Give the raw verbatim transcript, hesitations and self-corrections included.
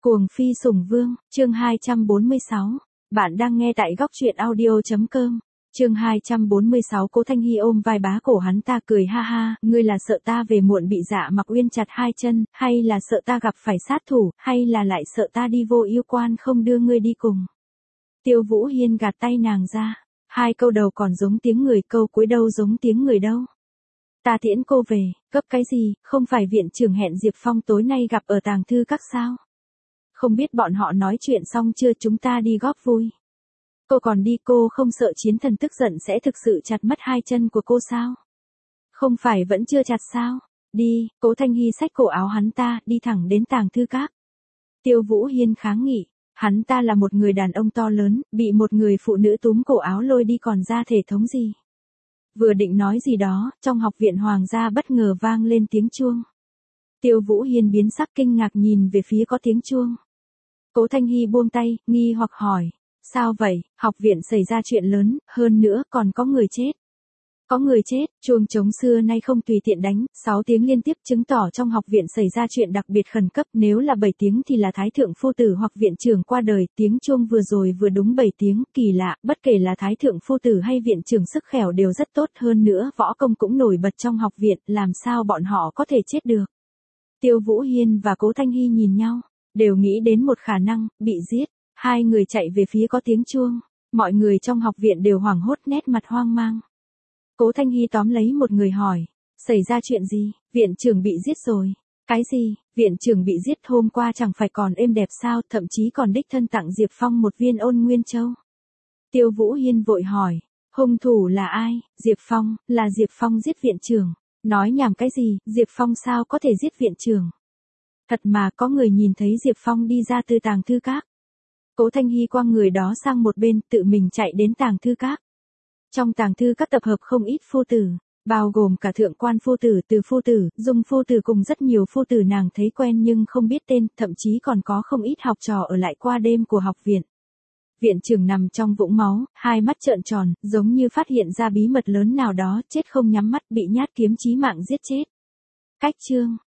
Cuồng phi sủng vương, chương hai trăm bốn mươi sáu. Bạn đang nghe tại góc truyện audio chấm com. Chương hai trăm bốn mươi sáu. Cố Thanh Hi ôm vai bá cổ hắn ta cười ha ha, ngươi là sợ ta về muộn bị Dạ Mặc Uyên chặt hai chân, hay là sợ ta gặp phải sát thủ, hay là lại sợ ta đi vô yêu quan không đưa ngươi đi cùng. Tiêu Vũ Hiên gạt tay nàng ra, hai câu đầu còn giống tiếng người, câu cuối đâu giống tiếng người đâu. Ta tiễn cô về, gấp cái gì, không phải viện trưởng hẹn Diệp Phong tối nay gặp ở tàng thư các sao? Không biết bọn họ nói chuyện xong chưa, chúng ta đi góp vui. Cô còn đi, cô không sợ chiến thần tức giận sẽ thực sự chặt mất hai chân của cô sao? Không phải vẫn chưa chặt sao? Đi, Cố Thanh Hi xách cổ áo hắn ta, đi thẳng đến tàng thư các. Tiêu Vũ Hiên kháng nghị, hắn ta là một người đàn ông to lớn, bị một người phụ nữ túm cổ áo lôi đi còn ra thể thống gì. Vừa định nói gì đó, trong học viện hoàng gia bất ngờ vang lên tiếng chuông. Tiêu Vũ Hiên biến sắc kinh ngạc nhìn về phía có tiếng chuông. Cố Thanh Hi buông tay, nghi hoặc hỏi, sao vậy, học viện xảy ra chuyện lớn, hơn nữa còn có người chết. Có người chết, chuông trống xưa nay không tùy tiện đánh, sáu tiếng liên tiếp chứng tỏ trong học viện xảy ra chuyện đặc biệt khẩn cấp, nếu là bảy tiếng thì là thái thượng phu tử hoặc viện trưởng qua đời, tiếng chuông vừa rồi vừa đúng bảy tiếng, kỳ lạ, bất kể là thái thượng phu tử hay viện trưởng sức khỏe đều rất tốt, hơn nữa võ công cũng nổi bật trong học viện, làm sao bọn họ có thể chết được. Tiêu Vũ Hiên và Cố Thanh Hi nhìn nhau, đều nghĩ đến một khả năng, bị giết. Hai người chạy về phía có tiếng chuông, mọi người trong học viện đều hoảng hốt, nét mặt hoang mang. Cố Thanh Hi tóm lấy một người hỏi, xảy ra chuyện gì, viện trưởng bị giết rồi. Cái gì, viện trưởng bị giết, hôm qua chẳng phải còn êm đẹp sao, thậm chí còn đích thân tặng Diệp Phong một viên Ôn Nguyên Châu. Tiêu Vũ Hiên vội hỏi, hung thủ là ai? Diệp Phong, là Diệp Phong giết viện trưởng. Nói nhảm cái gì, Diệp Phong sao có thể giết viện trưởng? Thật mà, có người nhìn thấy Diệp Phong đi ra từ tàng thư các. Cố Thanh Hi quăng người đó sang một bên, tự mình chạy đến tàng thư các. Trong tàng thư các tập hợp không ít phu tử, bao gồm cả thượng quan phu tử, Từ phu tử, Dung phu tử cùng rất nhiều phu tử nàng thấy quen nhưng không biết tên, thậm chí còn có không ít học trò ở lại qua đêm của học viện. Viện trưởng nằm trong vũng máu, hai mắt trợn tròn, giống như phát hiện ra bí mật lớn nào đó, chết không nhắm mắt, bị nhát kiếm chí mạng giết chết. Cách chương,